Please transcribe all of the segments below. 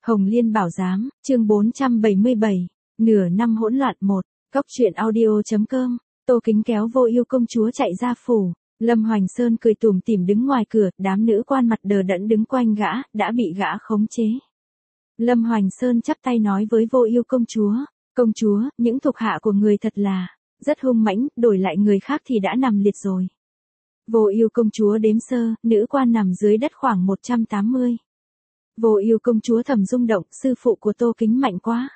Hồng Liên Bảo Giám, chương 477, nửa năm hỗn loạn 1, Cóc truyện audio.com, Tô Kính kéo Vô Ưu công chúa chạy ra phủ, Lâm Hoành Sơn cười tủm tỉm đứng ngoài cửa, đám nữ quan mặt đờ đẫn đứng quanh gã, đã bị gã khống chế. Lâm Hoành Sơn chắp tay nói với Vô Ưu công chúa, những thuộc hạ của người thật là rất hung mãnh, đổi lại người khác thì đã nằm liệt rồi. Vô Ưu công chúa đếm sơ, nữ quan nằm dưới đất khoảng 180. Vô Ưu công chúa thầm rung động, sư phụ của Tô Kính mạnh quá.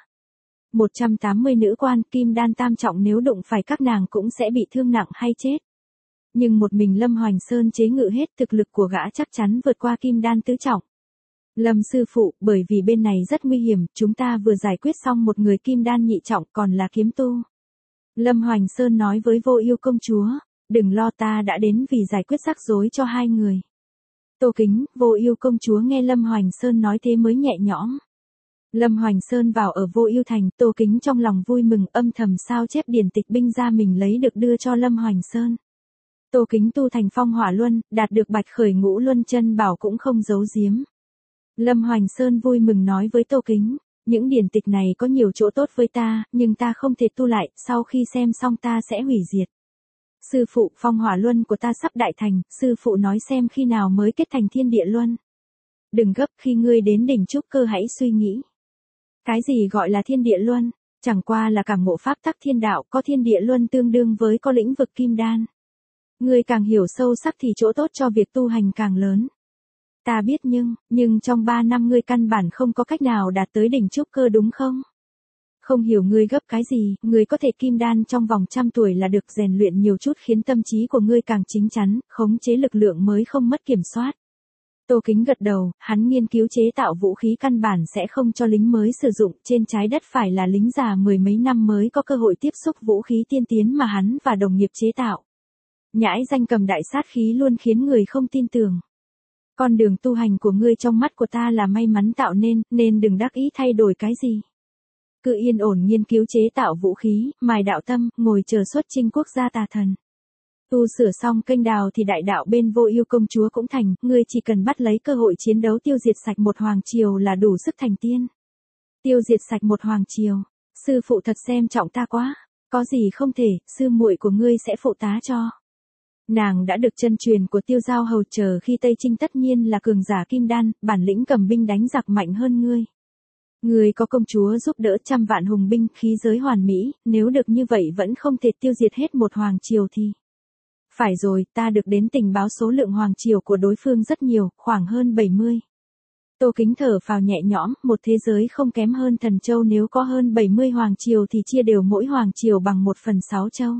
180 nữ quan, kim đan tam trọng, nếu đụng phải các nàng cũng sẽ bị thương nặng hay chết. Nhưng một mình Lâm Hoành Sơn chế ngự hết, thực lực của gã chắc chắn vượt qua kim đan tứ trọng. Lâm sư phụ, bởi vì bên này rất nguy hiểm, chúng ta vừa giải quyết xong một người kim đan nhị trọng còn là kiếm tu. Lâm Hoành Sơn nói với Vô Ưu công chúa, đừng lo, ta đã đến vì giải quyết rắc rối cho hai người. Tô Kính, Vô Ưu công chúa nghe Lâm Hoành Sơn nói thế mới nhẹ nhõm. Lâm Hoành Sơn vào ở Vô Ưu thành, Tô Kính trong lòng vui mừng, âm thầm sao chép điển tịch binh ra mình lấy được đưa cho Lâm Hoành Sơn. Tô Kính tu thành Phong Hỏa Luân, đạt được Bạch Khởi Ngũ Luân chân bảo cũng không giấu giếm. Lâm Hoành Sơn vui mừng nói với Tô Kính, những điển tịch này có nhiều chỗ tốt với ta, nhưng ta không thể tu lại, sau khi xem xong ta sẽ hủy diệt. Sư phụ, Phong Hỏa Luân của ta sắp đại thành, sư phụ nói xem khi nào mới kết thành Thiên Địa Luân. Đừng gấp, khi ngươi đến đỉnh trúc cơ hãy suy nghĩ. Cái gì gọi là Thiên Địa Luân? Chẳng qua là cảm ngộ pháp tắc thiên đạo, có Thiên Địa Luân tương đương với có lĩnh vực kim đan. Ngươi càng hiểu sâu sắc thì chỗ tốt cho việc tu hành càng lớn. Ta biết, nhưng trong 3 năm ngươi căn bản không có cách nào đạt tới đỉnh trúc cơ đúng không? Không hiểu ngươi gấp cái gì, ngươi có thể kim đan trong vòng 100 tuổi là được, rèn luyện nhiều chút khiến tâm trí của ngươi càng chín chắn, khống chế lực lượng mới không mất kiểm soát. Tô Kính gật đầu, hắn nghiên cứu chế tạo vũ khí căn bản sẽ không cho lính mới sử dụng, trên trái đất phải là lính già 10 mấy năm mới có cơ hội tiếp xúc vũ khí tiên tiến mà hắn và đồng nghiệp chế tạo. Nhãi danh cầm đại sát khí luôn khiến người không tin tưởng. Con đường tu hành của ngươi trong mắt của ta là may mắn tạo nên đừng đắc ý thay đổi cái gì. Cứ yên ổn nghiên cứu chế tạo vũ khí, mài đạo tâm, ngồi chờ xuất chinh quốc gia tà thần. Tu sửa xong kênh đào thì đại đạo bên Vô Ưu công chúa cũng thành, ngươi chỉ cần bắt lấy cơ hội chiến đấu tiêu diệt sạch một hoàng triều là đủ sức thành tiên. Tiêu diệt sạch một hoàng triều, sư phụ thật xem trọng ta quá, có gì không thể, sư muội của ngươi sẽ phụ tá cho. Nàng đã được chân truyền của Tiêu Giao hầu, chờ khi Tây Chinh tất nhiên là cường giả kim đan, bản lĩnh cầm binh đánh giặc mạnh hơn ngươi. Ngươi có công chúa giúp đỡ 100 vạn hùng binh, khí giới hoàn mỹ, nếu được như vậy vẫn không thể tiêu diệt hết một hoàng triều thì. Phải rồi, ta được đến tình báo số lượng hoàng triều của đối phương rất nhiều, khoảng hơn 70. Tô Kính thở phào nhẹ nhõm, một thế giới không kém hơn Thần Châu, nếu có hơn 70 hoàng triều thì chia đều mỗi hoàng triều bằng 1/6 châu.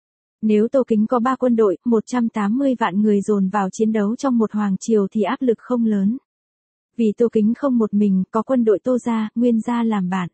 Nếu Tô Kính có 3 quân đội, 180 vạn người dồn vào chiến đấu trong một hoàng triều thì áp lực không lớn. Vì Tô Kính không một mình, có quân đội Tô gia, Nguyên gia làm bạn.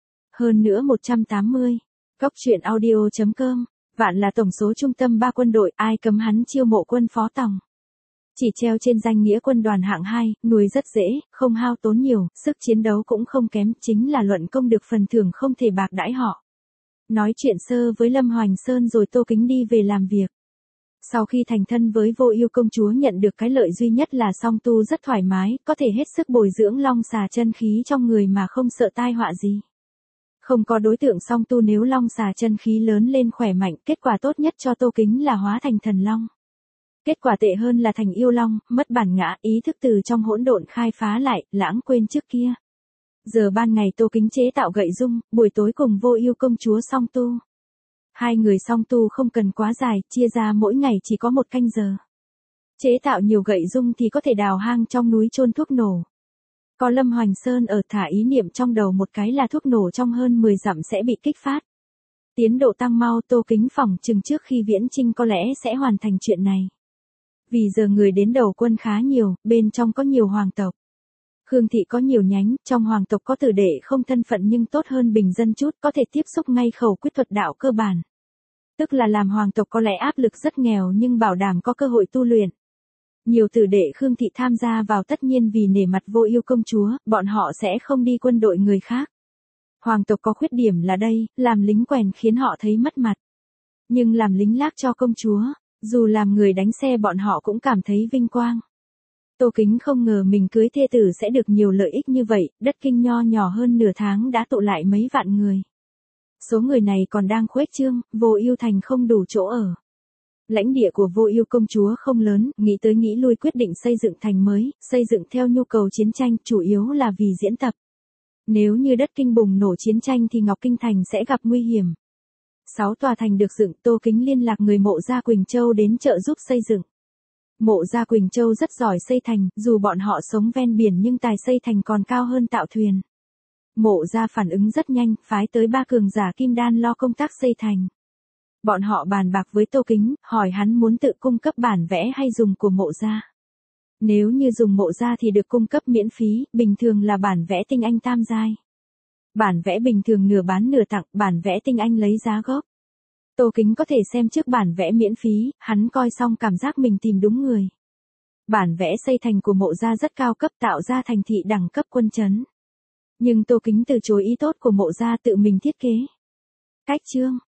Hơn nữa 180. Cóc truyện audio.com, vạn là tổng số trung tâm 3 quân đội, ai cấm hắn chiêu mộ quân phó tòng. Chỉ treo trên danh nghĩa quân đoàn hạng 2, nuôi rất dễ, không hao tốn nhiều, sức chiến đấu cũng không kém, chính là luận công được phần thưởng không thể bạc đãi họ. Nói chuyện sơ với Lâm Hoành Sơn rồi Tô Kính đi về làm việc. Sau khi thành thân với Vô Ưu công chúa nhận được cái lợi duy nhất là song tu rất thoải mái, có thể hết sức bồi dưỡng long xà chân khí trong người mà không sợ tai họa gì. Không có đối tượng song tu nếu long xà chân khí lớn lên khỏe mạnh, kết quả tốt nhất cho Tô Kính là hóa thành thần long. Kết quả tệ hơn là thành yêu long, mất bản ngã, ý thức từ trong hỗn độn khai phá lại, lãng quên trước kia. Giờ ban ngày Tô Kính chế tạo gậy dung, buổi tối cùng Vô Ưu công chúa song tu. Hai người song tu không cần quá dài, chia ra mỗi ngày chỉ có 1 canh giờ. Chế tạo nhiều gậy dung thì có thể đào hang trong núi chôn thuốc nổ. Có Lâm Hoành Sơn ở, thả ý niệm trong đầu một cái là thuốc nổ trong hơn 10 dặm sẽ bị kích phát. Tiến độ tăng mau, Tô Kính phỏng chừng trước khi viễn chinh có lẽ sẽ hoàn thành chuyện này. Vì giờ người đến đầu quân khá nhiều, bên trong có nhiều hoàng tộc. Khương thị có nhiều nhánh, trong hoàng tộc có tử đệ không thân phận nhưng tốt hơn bình dân chút, có thể tiếp xúc ngay khẩu quyết thuật đạo cơ bản. Tức là làm hoàng tộc có lẽ áp lực rất nghèo nhưng bảo đảm có cơ hội tu luyện. Nhiều tử đệ Khương thị tham gia vào tất nhiên vì nể mặt Vô Ưu công chúa, bọn họ sẽ không đi quân đội người khác. Hoàng tộc có khuyết điểm là đây, làm lính quèn khiến họ thấy mất mặt. Nhưng làm lính lác cho công chúa, dù làm người đánh xe bọn họ cũng cảm thấy vinh quang. Tô Kính không ngờ mình cưới thê tử sẽ được nhiều lợi ích như vậy, đất Kinh nho nhỏ hơn nửa tháng đã tụ lại mấy vạn người. Số người này còn đang khuếch trương, Vô Ưu thành không đủ chỗ ở. Lãnh địa của Vô Ưu công chúa không lớn, nghĩ tới nghĩ lui quyết định xây dựng thành mới, xây dựng theo nhu cầu chiến tranh, chủ yếu là vì diễn tập. Nếu như đất Kinh bùng nổ chiến tranh thì Ngọc Kinh thành sẽ gặp nguy hiểm. 6 tòa thành được dựng, Tô Kính liên lạc người Mộ Gia Quỳnh Châu đến trợ giúp xây dựng. Mộ Gia Quỳnh Châu rất giỏi xây thành, dù bọn họ sống ven biển nhưng tài xây thành còn cao hơn tạo thuyền. Mộ Gia phản ứng rất nhanh, phái tới 3 cường giả kim đan lo công tác xây thành. Bọn họ bàn bạc với Tô Kính, hỏi hắn muốn tự cung cấp bản vẽ hay dùng của Mộ Gia. Nếu như dùng Mộ Gia thì được cung cấp miễn phí, bình thường là bản vẽ tinh anh tam giai. Bản vẽ bình thường nửa bán nửa tặng, bản vẽ tinh anh lấy giá gốc. Tô Kính có thể xem trước bản vẽ miễn phí, hắn coi xong cảm giác mình tìm đúng người. Bản vẽ xây thành của Mộ Gia rất cao cấp, tạo ra thành thị đẳng cấp quân trấn. Nhưng Tô Kính từ chối ý tốt của Mộ Gia, tự mình thiết kế. Cách chương